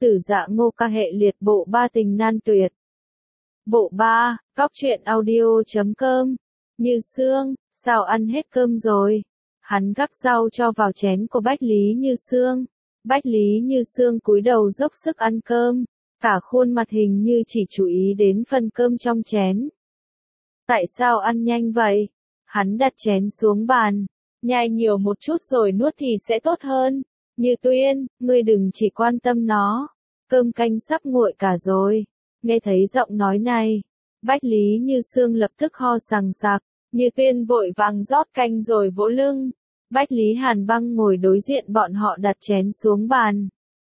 Tử Dạ Ngô Ca hệ liệt bộ 3 tình nan tuyệt. Bộ 3, Cóc truyện audio.com. Như Sương, sao ăn hết cơm rồi? Hắn gắp rau cho vào chén của Bách Lý Như Sương. Bách Lý Như Sương cúi đầu dốc sức ăn cơm, cả khuôn mặt hình như chỉ chú ý đến phần cơm trong chén. Tại sao ăn nhanh vậy? Hắn đặt chén xuống bàn, nhai nhiều một chút rồi nuốt thì sẽ tốt hơn. Như Tuyên, ngươi đừng chỉ quan tâm nó, cơm canh sắp nguội cả rồi. Nghe thấy giọng nói này, Bách Lý Như Sương lập tức ho sằng sặc. Như Tuyên vội vàng rót canh rồi vỗ lưng. Bách Lý Hàn Băng ngồi đối diện bọn họ đặt chén xuống bàn,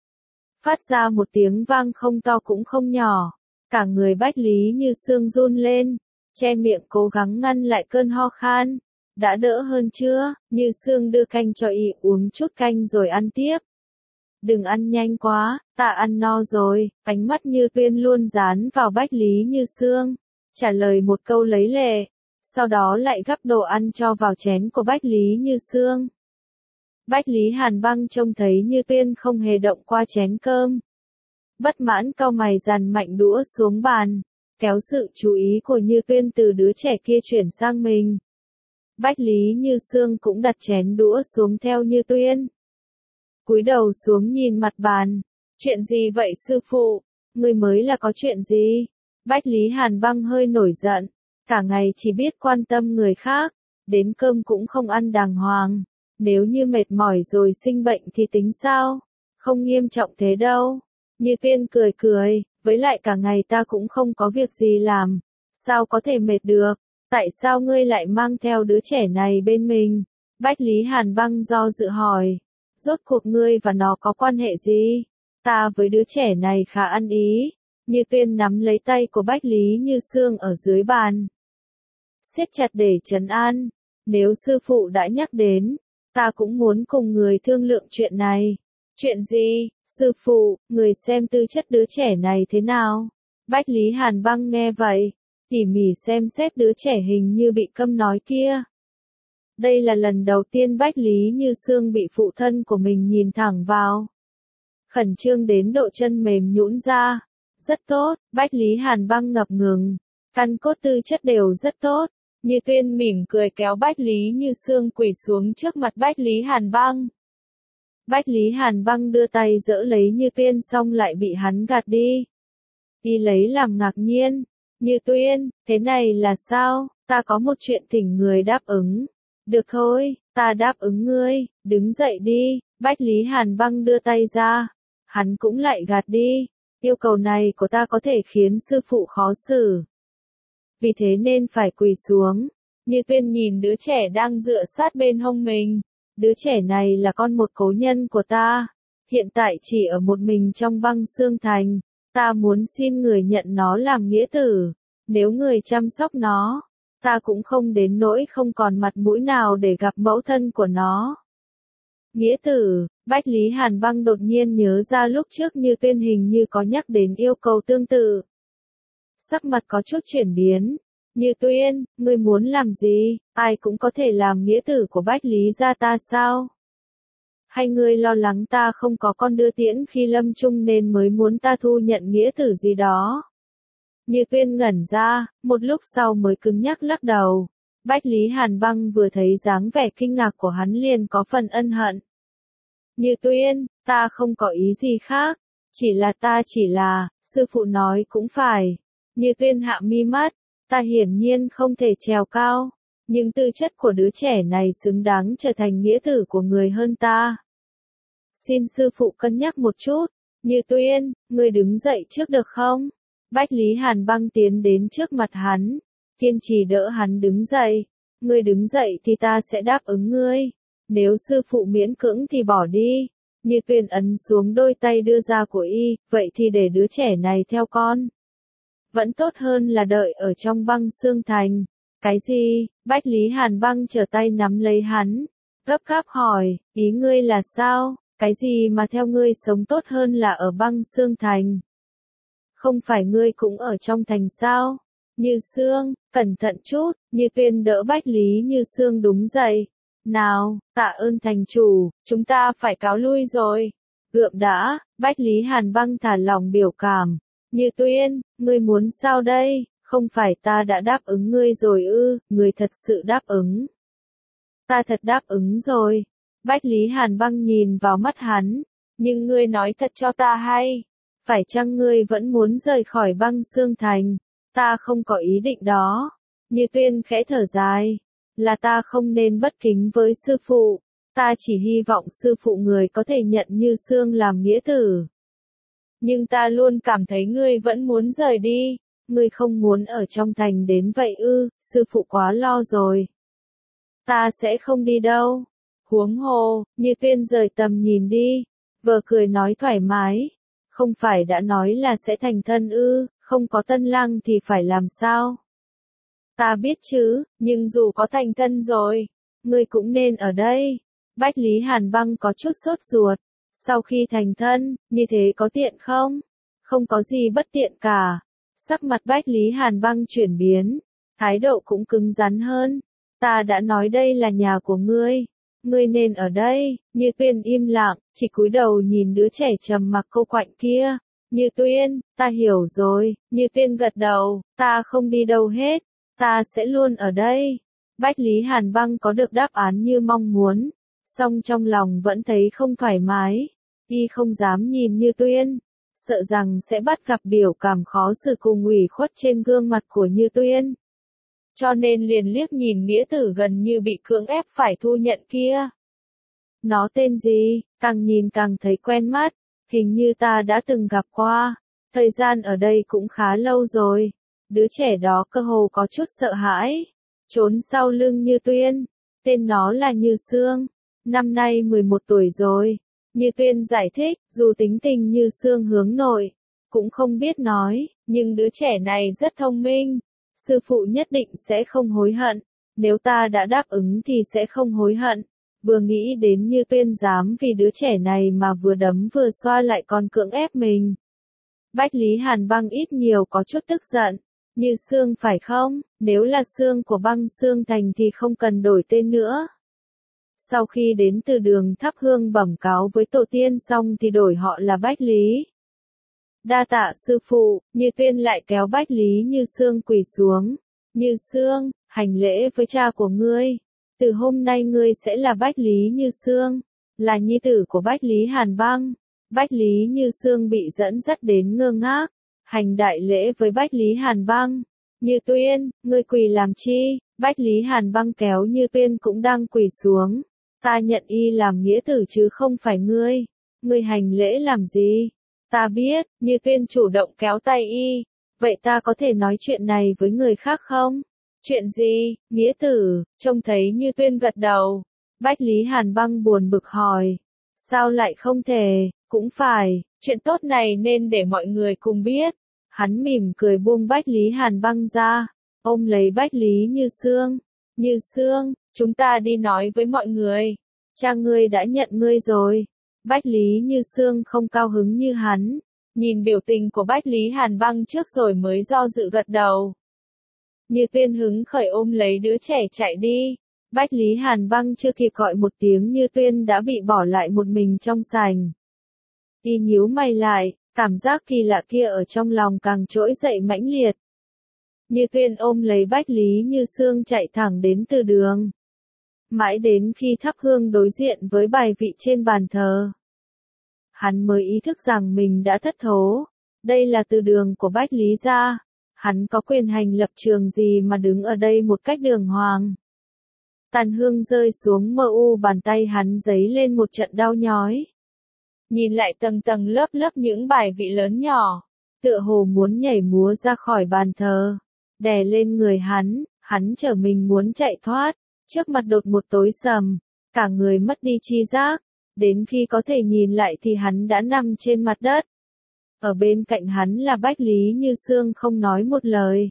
phát ra một tiếng vang không to cũng không nhỏ. Cả người Bách Lý Như Sương run lên, che miệng cố gắng ngăn lại cơn ho khan. Đã đỡ hơn chưa? Như Sương đưa canh cho y uống chút canh rồi ăn tiếp. Đừng ăn nhanh quá, ta ăn no rồi. Ánh mắt Như Tuyên luôn dán vào Bách Lý Như Sương, trả lời một câu lấy lệ, sau đó lại gắp đồ ăn cho vào chén của Bách Lý Như Sương. Bách Lý Hàn Băng trông thấy Như Tuyên không hề động qua chén cơm, bất mãn cau mày dằn mạnh đũa xuống bàn, kéo sự chú ý của Như Tuyên từ đứa trẻ kia chuyển sang mình. Bách Lý Như Sương cũng đặt chén đũa xuống theo Như Tuyên, cúi đầu xuống nhìn mặt bàn. Chuyện gì vậy sư phụ? Ngươi mới là có chuyện gì? Bách Lý Hàn Băng hơi nổi giận, cả ngày chỉ biết quan tâm người khác, đến cơm cũng không ăn đàng hoàng. Nếu như mệt mỏi rồi sinh bệnh thì tính sao? Không nghiêm trọng thế đâu. Như Tuyên cười cười, với lại cả ngày ta cũng không có việc gì làm, sao có thể mệt được? Tại sao ngươi lại mang theo đứa trẻ này bên mình? Bách Lý Hàn Băng do dự hỏi, rốt cuộc ngươi và nó có quan hệ gì? Ta với đứa trẻ này khá ăn ý. Như Tuyên nắm lấy tay của Bách Lý Như Sương ở dưới bàn, siết chặt để trấn an. Nếu sư phụ đã nhắc đến, ta cũng muốn cùng người thương lượng chuyện này. Chuyện gì? Sư phụ, người xem tư chất đứa trẻ này thế nào? Bách Lý Hàn Băng nghe vậy, tỉ mỉ xem xét đứa trẻ hình như bị câm nói kia. Đây là lần đầu tiên Bách Lý Như Sương bị phụ thân của mình nhìn thẳng vào, khẩn trương đến độ chân mềm nhũn ra. Rất tốt, Bách Lý Hàn Băng ngập ngừng, căn cốt tư chất đều rất tốt. Như Tuyên mỉm cười kéo Bách Lý Như Sương quỳ xuống trước mặt Bách Lý Hàn Băng. Bách Lý Hàn Băng đưa tay giỡ lấy Như Tuyên xong lại bị hắn gạt đi. Y lấy làm ngạc nhiên. Như Tuyên, thế này là sao? Ta có một chuyện thỉnh người đáp ứng. Được thôi, ta đáp ứng ngươi, đứng dậy đi. Bách Lý Hàn Băng đưa tay ra, hắn cũng lại gạt đi. Yêu cầu này của ta có thể khiến sư phụ khó xử, vì thế nên phải quỳ xuống. Như Tuyên nhìn đứa trẻ đang dựa sát bên hông mình. Đứa trẻ này là con một cố nhân của ta, hiện tại chỉ ở một mình trong Băng Xương Thành. Ta muốn xin người nhận nó làm nghĩa tử. Nếu người chăm sóc nó, ta cũng không đến nỗi không còn mặt mũi nào để gặp mẫu thân của nó. Nghĩa tử. Bách Lý Hàn Băng đột nhiên nhớ ra lúc trước Như Tuyên hình như có nhắc đến yêu cầu tương tự. Sắc mặt có chút chuyển biến. Như Tuyên, ngươi muốn làm gì? Ai cũng có thể làm nghĩa tử của Bách Lý gia ta sao? Hay ngươi lo lắng ta không có con đưa tiễn khi lâm chung nên mới muốn ta thu nhận nghĩa tử gì đó? Như Tuyên ngẩn ra, một lúc sau mới cứng nhắc lắc đầu. Bách Lý Hàn Băng vừa thấy dáng vẻ kinh ngạc của hắn liền có phần ân hận. Như Tuyên, ta không có ý gì khác, chỉ là, sư phụ nói cũng phải. Như Tuyên hạ mi mắt, ta hiển nhiên không thể trèo cao, nhưng tư chất của đứa trẻ này xứng đáng trở thành nghĩa tử của người hơn ta. Xin sư phụ cân nhắc một chút. Như Tuyên, ngươi đứng dậy trước được không? Bách Lý Hàn Băng tiến đến trước mặt hắn, kiên trì đỡ hắn đứng dậy. Ngươi đứng dậy thì ta sẽ đáp ứng ngươi. Nếu sư phụ miễn cưỡng thì bỏ đi. Như Tuyên ấn xuống đôi tay đưa ra của y, vậy thì để đứa trẻ này theo con. Vẫn tốt hơn là đợi ở trong Băng Xương Thành. Cái gì? Bách Lý Hàn Băng trở tay nắm lấy hắn, gấp gáp hỏi, ý ngươi là sao? Cái gì mà theo ngươi sống tốt hơn là ở Băng Xương Thành? Không phải ngươi cũng ở trong thành sao? Như Sương, cẩn thận chút. Như Tuyên đỡ Bách Lý Như Sương đúng dậy. Nào, tạ ơn thành chủ, chúng ta phải cáo lui rồi. Gượng đã, Bách Lý Hàn Băng thả lỏng biểu cảm. Như Tuyên, ngươi muốn sao đây, không phải ta đã đáp ứng ngươi rồi ư, ngươi thật sự đáp ứng. Ta thật đáp ứng rồi. Bách Lý Hàn Băng nhìn vào mắt hắn, nhưng ngươi nói thật cho ta hay. Phải chăng ngươi vẫn muốn rời khỏi Băng Xương Thành? Ta không có ý định đó. Như Tuyên khẽ thở dài. Là ta không nên bất kính với sư phụ. Ta chỉ hy vọng sư phụ người có thể nhận Như Xương làm nghĩa tử. Nhưng ta luôn cảm thấy ngươi vẫn muốn rời đi. Ngươi không muốn ở trong thành đến vậy ư, sư phụ quá lo rồi. Ta sẽ không đi đâu. Huống hồ, Như Tuyên rời tầm nhìn đi. Vờ cười nói thoải mái. Không phải đã nói là sẽ thành thân ư, không có tân lang thì phải làm sao? Ta biết chứ, nhưng dù có thành thân rồi, ngươi cũng nên ở đây. Bách Lý Hàn Băng có chút sốt ruột. Sau khi thành thân, như thế có tiện không? Không có gì bất tiện cả. Sắc mặt Bách Lý Hàn Băng chuyển biến, thái độ cũng cứng rắn hơn. Ta đã nói đây là nhà của ngươi. Ngươi nên ở đây. Như Tuyên im lặng, chỉ cúi đầu nhìn đứa trẻ trầm mặc cô quạnh kia. Như Tuyên, ta hiểu rồi. Như Tuyên gật đầu, ta không đi đâu hết. Ta sẽ luôn ở đây. Bách Lý Hàn Băng có được đáp án như mong muốn, song trong lòng vẫn thấy không thoải mái. Y không dám nhìn Như Tuyên, sợ rằng sẽ bắt gặp biểu cảm khó xử cùng ủy khuất trên gương mặt của Như Tuyên. Cho nên liền liếc nhìn nghĩa tử gần như bị cưỡng ép phải thu nhận kia. Nó tên gì? Càng nhìn càng thấy quen mắt, hình như ta đã từng gặp qua. Thời gian ở đây cũng khá lâu rồi. Đứa trẻ đó cơ hồ có chút sợ hãi, trốn sau lưng Như Tuyên. Tên nó là Như Xương, năm nay 11 tuổi rồi. Như Tuyên giải thích, dù tính tình Như Xương hướng nội, cũng không biết nói, nhưng đứa trẻ này rất thông minh. Sư phụ nhất định sẽ không hối hận, nếu ta đã đáp ứng thì sẽ không hối hận. Vừa nghĩ đến Như Tuyên dám vì đứa trẻ này mà vừa đấm vừa xoa lại còn cưỡng ép mình. Bách Lý Hàn Băng ít nhiều có chút tức giận. Như Xương phải không? Nếu là Xương của Băng Xương Thành thì không cần đổi tên nữa. Sau khi đến từ đường thắp hương bẩm cáo với tổ tiên xong thì đổi họ là Bách Lý. Đa tạ sư phụ. Như Tuyên lại kéo Bách Lý Như Xương quỳ xuống. Như Xương, hành lễ với cha của ngươi. Từ hôm nay ngươi sẽ là Bách Lý Như Xương, là nhi tử của Bách Lý Hàn Băng. Bách Lý Như Xương bị dẫn dắt đến ngơ ngác, hành đại lễ với Bách Lý Hàn Băng. Như Tuyên, ngươi quỳ làm chi? Bách Lý Hàn Băng kéo Như Tuyên cũng đang quỳ xuống. Ta nhận y làm nghĩa tử chứ không phải ngươi. Ngươi hành lễ làm gì? Ta biết. Như Tuyên chủ động kéo tay y. Vậy ta có thể nói chuyện này với người khác không? Chuyện gì? Nghĩa tử. Trông thấy Như Tuyên gật đầu, Bách Lý Hàn Băng buồn bực hỏi. Sao lại không thể? Cũng phải, chuyện tốt này nên để mọi người cùng biết. Hắn mỉm cười buông Bách Lý Hàn Băng ra, ôm lấy Bách Lý Như Xương. Như Xương, chúng ta đi nói với mọi người. Cha ngươi đã nhận ngươi rồi. Bách Lý Như Xương không cao hứng như hắn, nhìn biểu tình của Bách Lý Hàn Băng trước rồi mới do dự gật đầu. Như Tuyên hứng khởi ôm lấy đứa trẻ chạy đi. Bách Lý Hàn Băng chưa kịp gọi một tiếng Như Tuyên đã bị bỏ lại một mình trong sảnh. Y nhíu mày lại, cảm giác kỳ lạ kia ở trong lòng càng trỗi dậy mãnh liệt. Như Tuyên ôm lấy Bách Lý Như Xương chạy thẳng đến từ đường. Mãi đến khi thắp hương đối diện với bài vị trên bàn thờ, hắn mới ý thức rằng mình đã thất thố. Đây là từ đường của Bách Lý gia. Hắn có quyền hành lập trường gì mà đứng ở đây một cách đường hoàng. Tàn hương rơi xuống mờ u bàn tay hắn giấy lên một trận đau nhói. Nhìn lại tầng tầng lớp lớp những bài vị lớn nhỏ, tựa hồ muốn nhảy múa ra khỏi bàn thờ, đè lên người hắn trở mình muốn chạy thoát, trước mặt đột một tối sầm, cả người mất đi tri giác, đến khi có thể nhìn lại thì hắn đã nằm trên mặt đất. Ở bên cạnh hắn là Bách Lý Như Xương không nói một lời.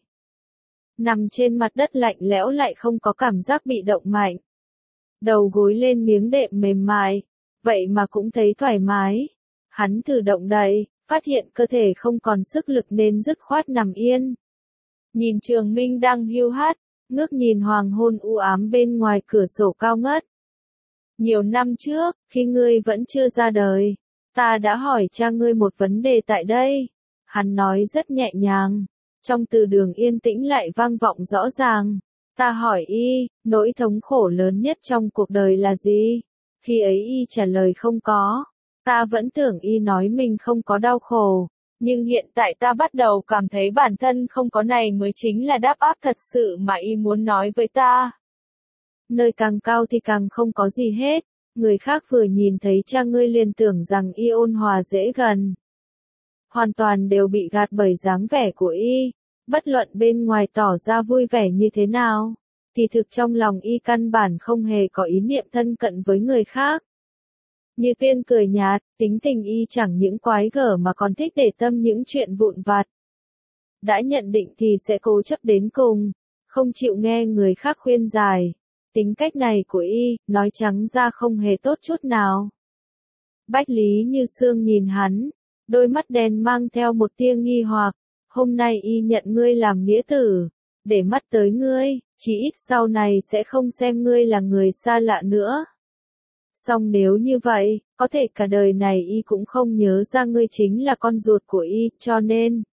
Nằm trên mặt đất lạnh lẽo lại không có cảm giác bị động mạnh. Đầu gối lên miếng đệm mềm mại, vậy mà cũng thấy thoải mái. Hắn thử động đậy, phát hiện cơ thể không còn sức lực nên dứt khoát nằm yên. Nhìn Trường Minh đang hiu hắt, ngước nhìn hoàng hôn u ám bên ngoài cửa sổ cao ngất. Nhiều năm trước, khi ngươi vẫn chưa ra đời, Ta đã hỏi cha ngươi một vấn đề tại đây. Hắn nói rất nhẹ nhàng. Trong từ đường yên tĩnh lại vang vọng rõ ràng. Ta hỏi y, nỗi thống khổ lớn nhất trong cuộc đời là gì? Khi ấy y trả lời không có. Ta vẫn tưởng y nói mình không có đau khổ. Nhưng hiện tại ta bắt đầu cảm thấy bản thân không có này mới chính là đáp án thật sự mà y muốn nói với ta. Nơi càng cao thì càng không có gì hết. Người khác vừa nhìn thấy cha ngươi liền tưởng rằng y ôn hòa dễ gần. Hoàn toàn đều bị gạt bởi dáng vẻ của y. Bất luận bên ngoài tỏ ra vui vẻ như thế nào, thì thực trong lòng y căn bản không hề có ý niệm thân cận với người khác. Như Tuyên cười nhạt, tính tình y chẳng những quái gở mà còn thích để tâm những chuyện vụn vặt. Đã nhận định thì sẽ cố chấp đến cùng, không chịu nghe người khác khuyên giải. Tính cách này của y, nói trắng ra không hề tốt chút nào. Bách Lý Như Sương nhìn hắn, đôi mắt đen mang theo một tia nghi hoặc. Hôm nay y nhận ngươi làm nghĩa tử, để mắt tới ngươi, chỉ ít sau này sẽ không xem ngươi là người xa lạ nữa. Song nếu như vậy, có thể cả đời này y cũng không nhớ ra ngươi chính là con ruột của y, cho nên.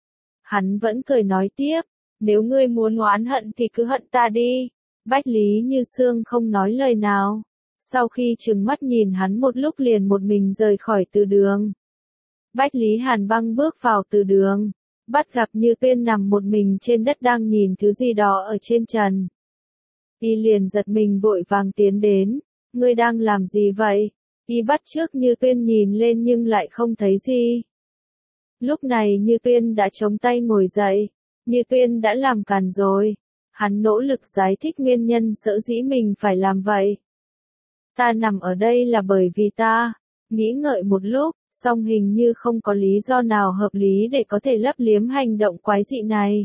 Hắn vẫn cười nói tiếp, nếu ngươi muốn oán hận thì cứ hận ta đi. Bách Lý Như Sương không nói lời nào. Sau khi trừng mắt nhìn hắn một lúc liền một mình rời khỏi từ đường. Bách Lý Hàn Băng bước vào từ đường. Bắt gặp Như Tuyên nằm một mình trên đất đang nhìn thứ gì đó ở trên trần. Y liền giật mình vội vàng tiến đến. Ngươi đang làm gì vậy? Y bắt chước Như Tuyên nhìn lên nhưng lại không thấy gì. Lúc này Như Tuyên đã chống tay ngồi dậy. Như Tuyên đã làm càn rồi. Hắn nỗ lực giải thích nguyên nhân sở dĩ mình phải làm vậy. Ta nằm ở đây là bởi vì ta. Nghĩ ngợi một lúc. Song hình như không có lý do nào hợp lý để có thể lấp liếm hành động quái dị này.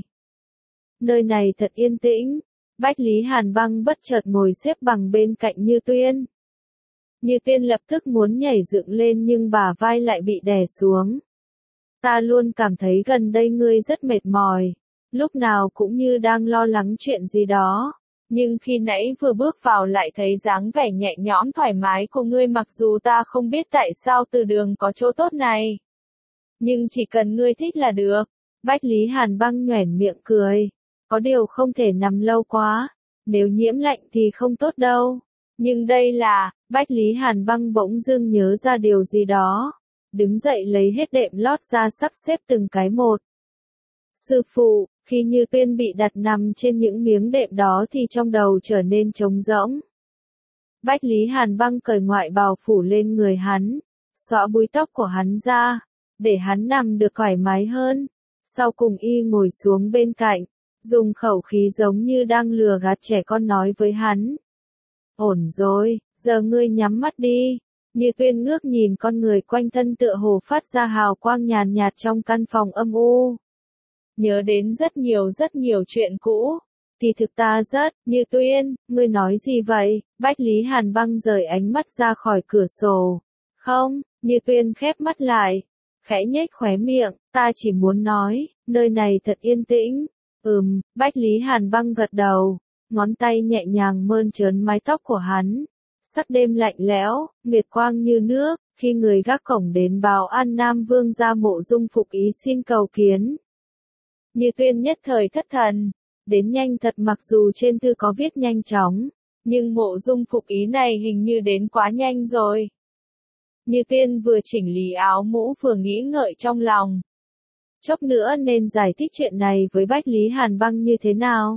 Nơi này thật yên tĩnh. Bách Lý Hàn Băng bất chợt ngồi xếp bằng bên cạnh Như Tuyên. Như Tuyên lập tức muốn nhảy dựng lên nhưng bả vai lại bị đè xuống. Ta luôn cảm thấy gần đây ngươi rất mệt mỏi. Lúc nào cũng như đang lo lắng chuyện gì đó. Nhưng khi nãy vừa bước vào lại thấy dáng vẻ nhẹ nhõm thoải mái của ngươi mặc dù ta không biết tại sao từ đường có chỗ tốt này. Nhưng chỉ cần ngươi thích là được. Bách Lý Hàn Băng nhoẻn miệng cười. Có điều không thể nằm lâu quá. Nếu nhiễm lạnh thì không tốt đâu. Nhưng đây là, Bách Lý Hàn Băng bỗng dưng nhớ ra điều gì đó. Đứng dậy lấy hết đệm lót ra sắp xếp từng cái một. Sư phụ, khi Như Tuyên bị đặt nằm trên những miếng đệm đó thì trong đầu trở nên trống rỗng. Bách Lý Hàn Băng cởi ngoại bào phủ lên người hắn, xõa búi tóc của hắn ra, để hắn nằm được thoải mái hơn. Sau cùng y ngồi xuống bên cạnh, dùng khẩu khí giống như đang lừa gạt trẻ con nói với hắn. Ổn rồi, giờ ngươi nhắm mắt đi. Như Tuyên ngước nhìn con người quanh thân tựa hồ phát ra hào quang nhàn nhạt trong căn phòng âm u. Nhớ đến rất nhiều chuyện cũ. Thì thực ta rất, Như Tuyên, ngươi nói gì vậy? Bách Lý Hàn Băng rời ánh mắt ra khỏi cửa sổ. Không, Như Tuyên khép mắt lại. Khẽ nhếch khóe miệng, ta chỉ muốn nói, nơi này thật yên tĩnh. Bách Lý Hàn Băng gật đầu. Ngón tay nhẹ nhàng mơn trớn mái tóc của hắn. Sắc đêm lạnh lẽo, nguyệt quang như nước, khi người gác cổng đến báo An Nam Vương ra Mộ Dung Phục Ý xin cầu kiến. Như Tuyên nhất thời thất thần, đến nhanh thật mặc dù trên thư có viết nhanh chóng, nhưng Mộ Dung Phục Ý này hình như đến quá nhanh rồi. Như Tuyên vừa chỉnh lý áo mũ vừa nghĩ ngợi trong lòng. Chốc nữa nên giải thích chuyện này với Bách Lý Hàn Băng như thế nào?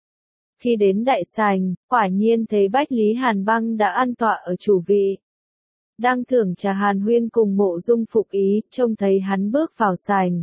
Khi đến đại sảnh, quả nhiên thấy Bách Lý Hàn Băng đã an tọa ở chủ vị. Đang thưởng trà hàn huyên cùng Mộ Dung Phục Ý, trông thấy hắn bước vào sảnh.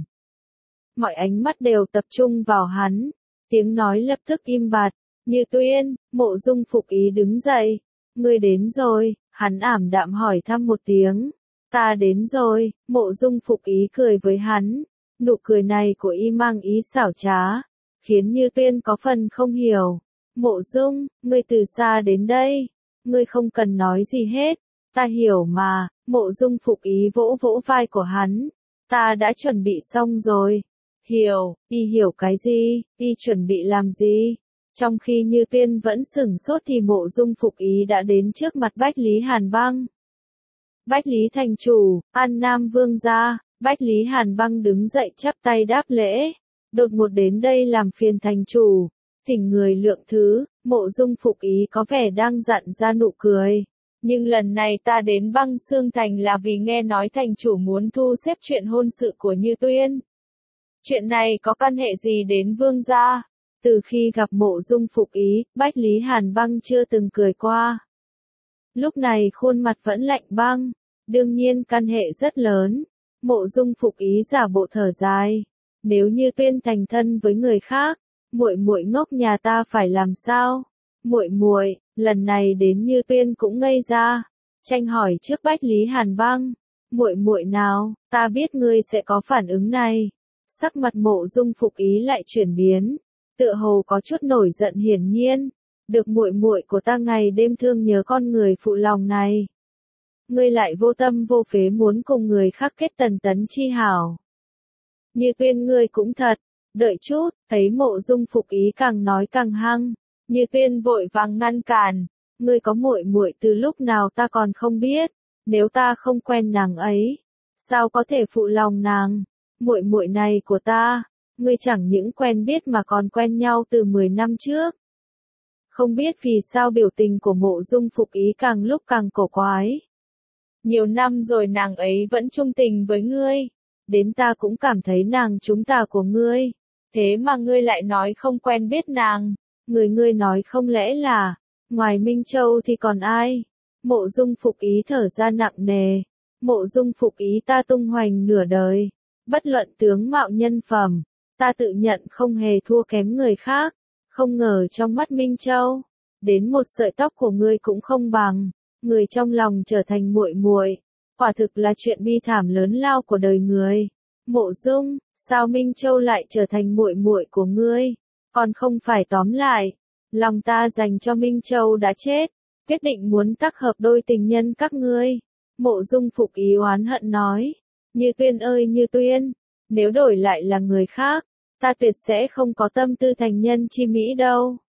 Mọi ánh mắt đều tập trung vào hắn. Tiếng nói lập tức im bặt. Như Tuyên, Mộ Dung Phục Ý đứng dậy. Ngươi đến rồi, hắn ảm đạm hỏi thăm một tiếng. Ta đến rồi, Mộ Dung Phục Ý cười với hắn. Nụ cười này của y mang ý xảo trá, khiến Như Tuyên có phần không hiểu. Mộ Dung, ngươi từ xa đến đây. Ngươi không cần nói gì hết. Ta hiểu mà. Mộ Dung Phục Ý vỗ vỗ vai của hắn. Ta đã chuẩn bị xong rồi. Hiểu, y hiểu cái gì, y chuẩn bị làm gì? Trong khi Như Tuyên vẫn sửng sốt thì Mộ Dung Phục Ý đã đến trước mặt Bách Lý Hàn Băng. Bách Lý thành chủ, An Nam vương gia. Bách Lý Hàn Băng đứng dậy chắp tay đáp lễ. Đột ngột đến đây làm phiền thành chủ. Thỉnh người lượng thứ, Mộ Dung Phục Ý có vẻ đang dặn ra nụ cười. Nhưng lần này ta đến Băng Xương Thành là vì nghe nói thành chủ muốn thu xếp chuyện hôn sự của Như Tuyên. Chuyện này có căn hệ gì đến vương gia? Từ khi gặp Mộ Dung Phục Ý, Bách Lý Hàn Băng chưa từng cười qua. Lúc này khuôn mặt vẫn lạnh băng. Đương nhiên căn hệ rất lớn. Mộ Dung Phục Ý giả bộ thở dài. Nếu Như Tuyên thành thân với người khác, muội muội ngốc nhà ta phải làm sao? Muội muội, lần này đến Như Tuyên cũng ngây ra. Tranh hỏi trước Bách Lý Hàn Băng. Muội muội nào, ta biết ngươi sẽ có phản ứng này. Sắc mặt Mộ Dung Phục Ý lại chuyển biến, tựa hồ có chút nổi giận hiển nhiên. Được muội muội của ta ngày đêm thương nhớ con người phụ lòng này. Ngươi lại vô tâm vô phế muốn cùng người khác kết tần tấn chi hảo. Như Tuyên ngươi cũng thật, đợi chút, thấy Mộ Dung Phục Ý càng nói càng hăng. Như Tuyên vội vàng ngăn cản, ngươi có muội muội từ lúc nào ta còn không biết, nếu ta không quen nàng ấy, sao có thể phụ lòng nàng? Muội muội này của ta, ngươi chẳng những quen biết mà còn quen nhau từ 10 năm trước. Không biết vì sao biểu tình của Mộ Dung Phục Ý càng lúc càng cổ quái. Nhiều năm rồi nàng ấy vẫn trung tình với ngươi, đến ta cũng cảm thấy nàng chúng ta của ngươi, thế mà ngươi lại nói không quen biết nàng. Ngươi nói không lẽ là, ngoài Minh Châu thì còn ai? Mộ Dung Phục Ý thở ra nặng nề. Mộ Dung Phục Ý ta tung hoành nửa đời, bất luận tướng mạo nhân phẩm, ta tự nhận không hề thua kém người khác, không ngờ trong mắt Minh Châu, đến một sợi tóc của ngươi cũng không bằng, người trong lòng trở thành muội muội, quả thực là chuyện bi thảm lớn lao của đời người. Mộ Dung, sao Minh Châu lại trở thành muội muội của ngươi? Còn không phải tóm lại, lòng ta dành cho Minh Châu đã chết, quyết định muốn tác hợp đôi tình nhân các ngươi. Mộ Dung Phục Ý oán hận nói, Như Tuyên ơi Như Tuyên, nếu đổi lại là người khác, ta tuyệt sẽ không có tâm tư thành nhân chi mỹ đâu.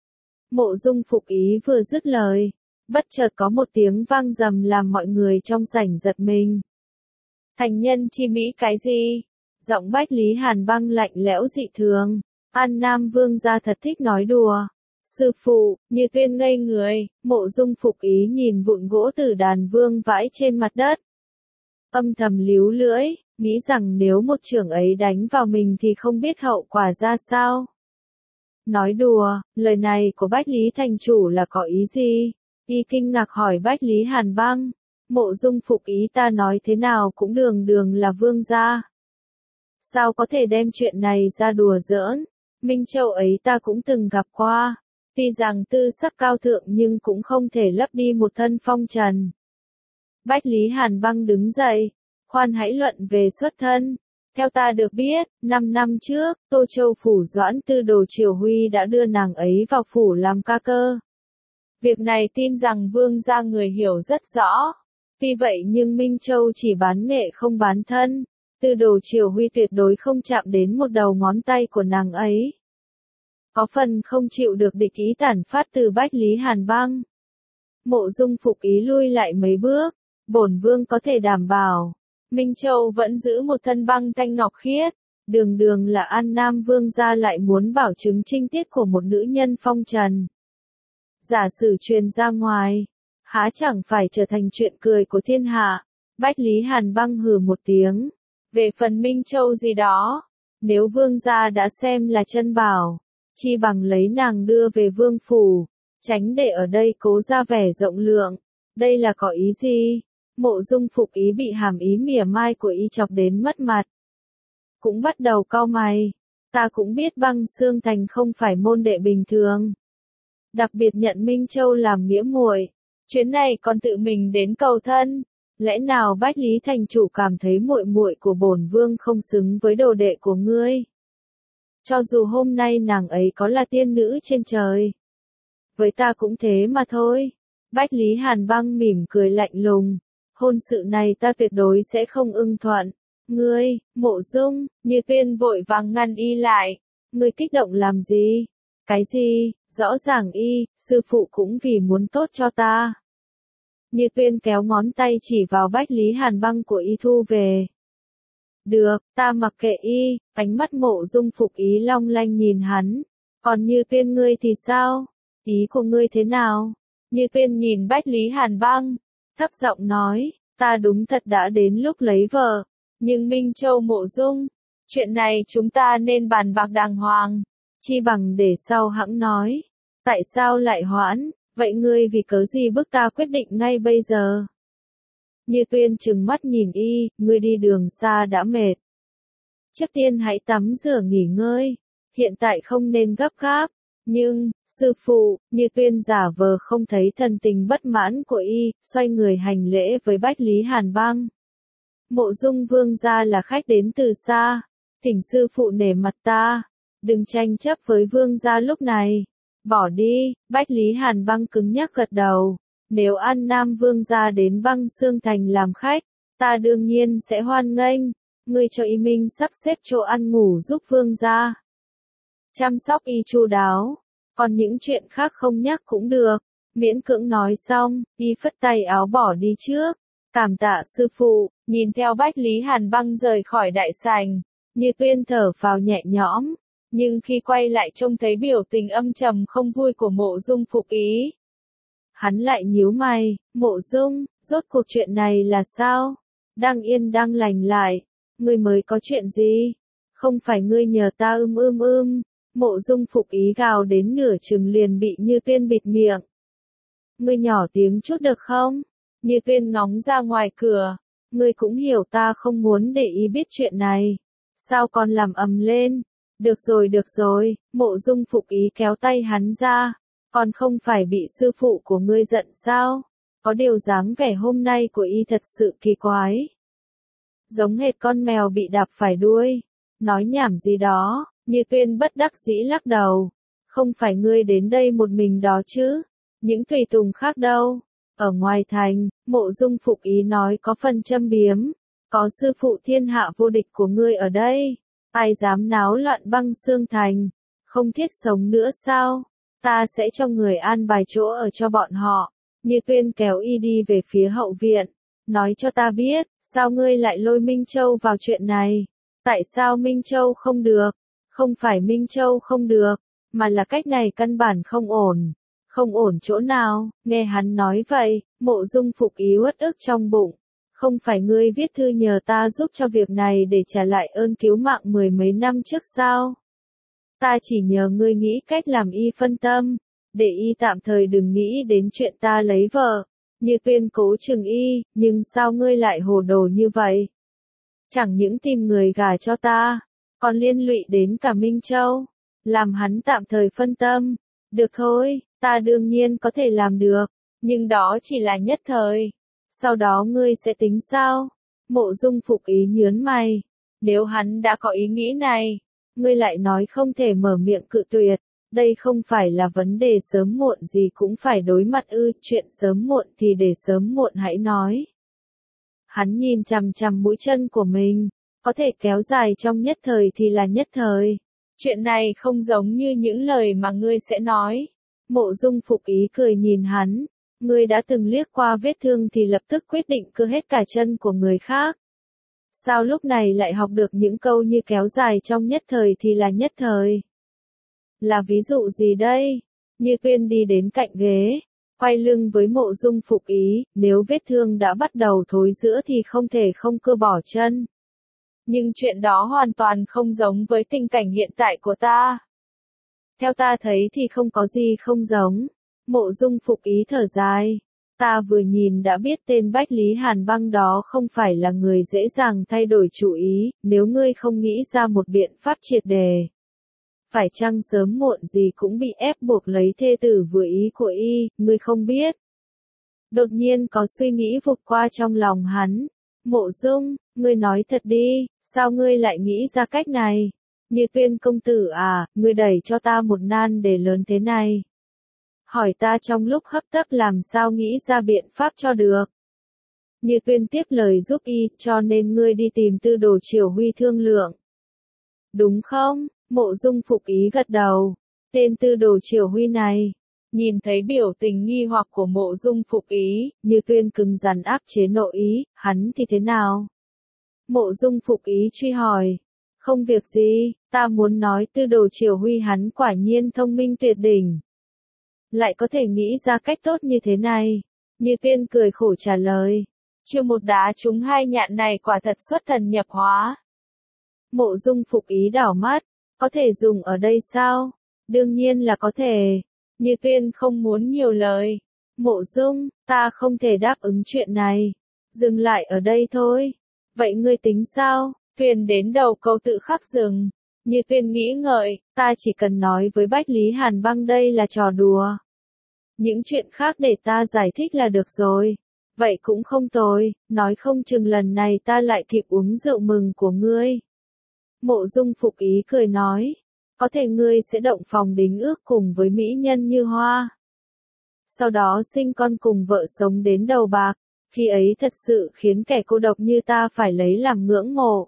Mộ Dung Phục Ý vừa dứt lời, bất chợt có một tiếng vang rầm làm mọi người trong sảnh giật mình. Thành nhân chi mỹ cái gì? Giọng Bách Lý Hàn Băng lạnh lẽo dị thường. An Nam vương gia thật thích nói đùa. Sư phụ, Như Tuyên ngây người, Mộ Dung Phục Ý nhìn vụn gỗ tử đàn vương vãi trên mặt đất. Âm thầm líu lưỡi, nghĩ rằng nếu một chưởng ấy đánh vào mình thì không biết hậu quả ra sao. Nói đùa, lời này của Bách Lý thành chủ là có ý gì? Y kinh ngạc hỏi Bách Lý Hàn Băng. Mộ Dung Phục Ý ta nói thế nào cũng đường đường là vương gia. Sao có thể đem chuyện này ra đùa giỡn? Minh Châu ấy ta cũng từng gặp qua. Tuy rằng tư sắc cao thượng nhưng cũng không thể lấp đi một thân phong trần. Bách Lý Hàn Băng đứng dậy. Khoan hãy luận về xuất thân. Theo ta được biết, 5 năm trước, Tô Châu phủ Doãn Tư Đồ Triều Huy đã đưa nàng ấy vào phủ làm ca cơ. Việc này tin rằng vương gia người hiểu rất rõ. Tuy vậy nhưng Minh Châu chỉ bán nghệ không bán thân. Tư Đồ Triều Huy tuyệt đối không chạm đến một đầu ngón tay của nàng ấy. Có phần không chịu được địch ý tản phát từ Bách Lý Hàn Băng. Mộ Dung Phục Ý lui lại mấy bước. Bổn vương có thể đảm bảo, Minh Châu vẫn giữ một thân băng thanh ngọc khiết. Đường đường là An Nam vương gia lại muốn bảo chứng trinh tiết của một nữ nhân phong trần. Giả sử truyền ra ngoài, há chẳng phải trở thành chuyện cười của thiên hạ. Bách Lý Hàn Băng hừ một tiếng. Về phần Minh Châu gì đó, nếu vương gia đã xem là chân bảo, chi bằng lấy nàng đưa về vương phủ, tránh để ở đây cố ra vẻ rộng lượng. Đây là có ý gì? Mộ Dung Phục Ý bị hàm ý mỉa mai của y chọc đến mất mặt. Cũng bắt đầu cau mày. Ta cũng biết Băng Xương Thành không phải môn đệ bình thường. Đặc biệt nhận Minh Châu làm nghĩa muội. Chuyến này còn tự mình đến cầu thân. Lẽ nào Bách Lý thành chủ cảm thấy muội muội của bổn vương không xứng với đồ đệ của ngươi? Cho dù hôm nay nàng ấy có là tiên nữ trên trời, với ta cũng thế mà thôi. Bách Lý Hàn Băng mỉm cười lạnh lùng. Hôn sự này ta tuyệt đối sẽ không ưng thuận. Ngươi, Mộ Dung, Như Tuyên vội vàng ngăn y lại. Ngươi kích động làm gì? Cái gì? Rõ ràng y, sư phụ cũng vì muốn tốt cho ta. Như Tuyên kéo ngón tay chỉ vào Bách Lý Hàn Băng của y thu về. Được, ta mặc kệ y, ánh mắt Mộ Dung Phục Ý long lanh nhìn hắn. Còn Như Tuyên ngươi thì sao? Ý của ngươi thế nào? Như Tuyên nhìn Bách Lý Hàn Băng, thấp giọng nói, ta đúng thật đã đến lúc lấy vợ. Nhưng Minh Châu Mộ Dung, chuyện này chúng ta nên bàn bạc đàng hoàng. Chi bằng để sau hẵng nói. Tại sao lại hoãn? Vậy ngươi vì cớ gì bức ta quyết định ngay bây giờ? Như Tuyên trừng mắt nhìn y, ngươi đi đường xa đã mệt. Trước tiên hãy tắm rửa nghỉ ngơi, hiện tại không nên gấp gáp. Nhưng, sư phụ, Như Tuyên giả vờ không thấy thần tình bất mãn của y, xoay người hành lễ với Bách Lý Hàn Băng. Mộ Dung vương gia là khách đến từ xa, thỉnh sư phụ nể mặt ta, đừng tranh chấp với vương gia lúc này. Bỏ đi, Bách Lý Hàn Băng cứng nhắc gật đầu. Nếu An Nam vương gia đến Băng Xương Thành làm khách, ta đương nhiên sẽ hoan nghênh. Ngươi cho y minh sắp xếp chỗ ăn ngủ giúp vương gia. Chăm sóc y chu đáo. Còn những chuyện khác không nhắc cũng được. Miễn cưỡng nói xong, y phất tay áo bỏ đi trước. Cảm tạ sư phụ, nhìn theo Bách Lý Hàn Băng rời khỏi đại sảnh. Như Tuyên thở phào nhẹ nhõm. Nhưng khi quay lại trông thấy biểu tình âm trầm không vui của Mộ Dung Phục Ý. Hắn lại nhíu mày, Mộ Dung, rốt cuộc chuyện này là sao? Đang yên đang lành lại, ngươi mới có chuyện gì? Không phải ngươi nhờ ta Mộ Dung Phục Ý gào đến nửa chừng liền bị Như Tuyên bịt miệng. Ngươi nhỏ tiếng chút được không? Như Tuyên ngóng ra ngoài cửa, ngươi cũng hiểu ta không muốn để ý biết chuyện này. Sao còn làm ầm lên? Được rồi, Mộ Dung Phục Ý kéo tay hắn ra. Còn không phải bị sư phụ của ngươi giận sao? Có điều dáng vẻ hôm nay của y thật sự kỳ quái. Giống hệt con mèo bị đạp phải đuôi. Nói nhảm gì đó, Như Tuyên bất đắc dĩ lắc đầu. Không phải ngươi đến đây một mình đó chứ? Những tùy tùng khác đâu? Ở ngoài thành, Mộ Dung Phục Ý nói có phần châm biếm. Có sư phụ thiên hạ vô địch của ngươi ở đây. Ai dám náo loạn Băng Xương Thành? Không thiết sống nữa sao? Ta sẽ cho người an bài chỗ ở cho bọn họ. Như Tuyên kéo y đi về phía hậu viện. Nói cho ta biết, sao ngươi lại lôi Minh Châu vào chuyện này? Tại sao Minh Châu không được? Không phải Minh Châu không được, mà là cách này căn bản không ổn. Không ổn chỗ nào? Nghe hắn nói vậy, Mộ Dung Phục Ý uất ức trong bụng. Không phải ngươi viết thư nhờ ta giúp cho việc này để trả lại ơn cứu mạng mười mấy năm trước sao? Ta chỉ nhờ ngươi nghĩ cách làm y phân tâm, để y tạm thời đừng nghĩ đến chuyện ta lấy vợ. Như Tuyên cố chừng y, nhưng sao ngươi lại hồ đồ như vậy? Chẳng những tìm người gả cho ta, còn liên lụy đến cả Minh Châu, làm hắn tạm thời phân tâm. Được thôi, ta đương nhiên có thể làm được, nhưng đó chỉ là nhất thời. Sau đó ngươi sẽ tính sao? Mộ Dung Phục Ý nhớn mày. Nếu hắn đã có ý nghĩ này, ngươi lại nói không thể mở miệng cự tuyệt. Đây không phải là vấn đề sớm muộn gì cũng phải đối mặt chuyện sớm muộn thì để sớm muộn hãy nói. Hắn nhìn chằm chằm mũi chân của mình, có thể kéo dài trong nhất thời thì là nhất thời. Chuyện này không giống như những lời mà ngươi sẽ nói. Mộ Dung Phục Ý cười nhìn hắn. Ngươi đã từng liếc qua vết thương thì lập tức quyết định cưa hết cả chân của người khác. Sao lúc này lại học được những câu như kéo dài trong nhất thời thì là nhất thời? Là ví dụ gì đây? Như Tuyên đi đến cạnh ghế, quay lưng với Mộ Dung Phục Ý, nếu vết thương đã bắt đầu thối rữa thì không thể không cưa bỏ chân. Nhưng chuyện đó hoàn toàn không giống với tình cảnh hiện tại của ta. Theo ta thấy thì không có gì không giống. Mộ Dung Phục Ý thở dài. Ta vừa nhìn đã biết tên Bách Lý Hàn Băng đó không phải là người dễ dàng thay đổi chủ ý, nếu ngươi không nghĩ ra một biện pháp triệt đề. Phải chăng sớm muộn gì cũng bị ép buộc lấy thê tử vừa ý của y, ngươi không biết. Đột nhiên có suy nghĩ vụt qua trong lòng hắn. Mộ Dung, ngươi nói thật đi, sao ngươi lại nghĩ ra cách này? Như Tuyên công tử à, ngươi đẩy cho ta một nan đề lớn thế này. Hỏi ta trong lúc hấp tấp làm sao nghĩ ra biện pháp cho được. Như Tuyên tiếp lời giúp y, cho nên ngươi đi tìm Tư Đồ Triều Huy thương lượng. Đúng không? Mộ Dung Phục Ý gật đầu. Tên Tư Đồ Triều Huy này, Nhìn thấy biểu tình nghi hoặc của Mộ Dung Phục Ý, Như Tuyên cứng rắn áp chế nội ý, hắn thì thế nào? Mộ Dung Phục Ý truy hỏi. Không việc gì, ta muốn nói Tư Đồ Triều Huy hắn quả nhiên thông minh tuyệt đỉnh. Lại có thể nghĩ ra cách tốt như thế này. Như Tuyên cười khổ trả lời. Chiêu một đá trúng hai nhạn này quả thật xuất thần nhập hóa. Mộ Dung Phục Ý đảo mắt. Có thể dùng ở đây sao? Đương nhiên là có thể. Như Tuyên không muốn nhiều lời. Mộ Dung, ta không thể đáp ứng chuyện này. Dừng lại ở đây thôi. Vậy ngươi tính sao? Tuyên đến đầu câu tự khắc dừng. Như Tuyên nghĩ ngợi, ta chỉ cần nói với Bách Lý Hàn Băng đây là trò đùa. Những chuyện khác để ta giải thích là được rồi. Vậy cũng không tồi, nói không chừng lần này ta lại kịp uống rượu mừng của ngươi. Mộ Dung Phục Ý cười nói, có thể ngươi sẽ động phòng đính ước cùng với mỹ nhân Như Hoa. Sau đó sinh con cùng vợ sống đến đầu bạc, khi ấy thật sự khiến kẻ cô độc như ta phải lấy làm ngưỡng mộ.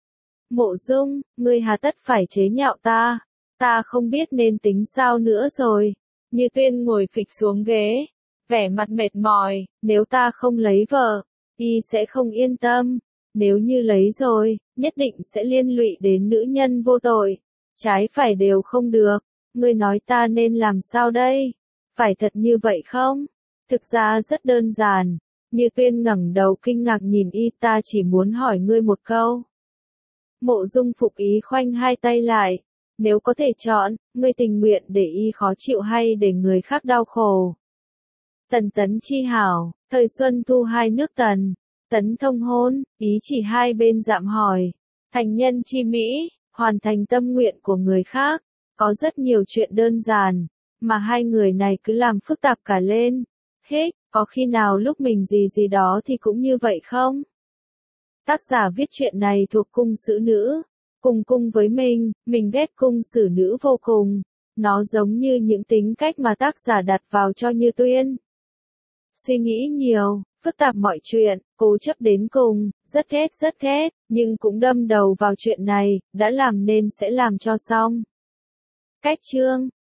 Mộ Dung, ngươi hà tất phải chế nhạo ta không biết nên tính sao nữa rồi. Như Tuyên ngồi phịch xuống ghế, vẻ mặt mệt mỏi, nếu ta không lấy vợ, y sẽ không yên tâm, nếu như lấy rồi, nhất định sẽ liên lụy đến nữ nhân vô tội, trái phải đều không được, ngươi nói ta nên làm sao đây? Phải thật như vậy không? Thực ra rất đơn giản, Như Tuyên ngẩng đầu kinh ngạc nhìn y, ta chỉ muốn hỏi ngươi một câu. Mộ Dung Phục Ý khoanh hai tay lại. Nếu có thể chọn, ngươi tình nguyện để y khó chịu hay để người khác đau khổ? Tần Tấn chi hảo, thời xuân thu hai nước Tần, Tấn thông hôn, ý chỉ hai bên dạm hỏi. Thành nhân chi mỹ, hoàn thành tâm nguyện của người khác. Có rất nhiều chuyện đơn giản, mà hai người này cứ làm phức tạp cả lên. Hết, có khi nào lúc mình gì đó thì cũng như vậy không? Tác giả viết chuyện này thuộc cung sử nữ. Cùng cung với mình ghét cung sử nữ vô cùng. Nó giống như những tính cách mà tác giả đặt vào cho Như Tuyên. Suy nghĩ nhiều, phức tạp mọi chuyện, cố chấp đến cùng, rất ghét, nhưng cũng đâm đầu vào chuyện này, đã làm nên sẽ làm cho xong. Cách chương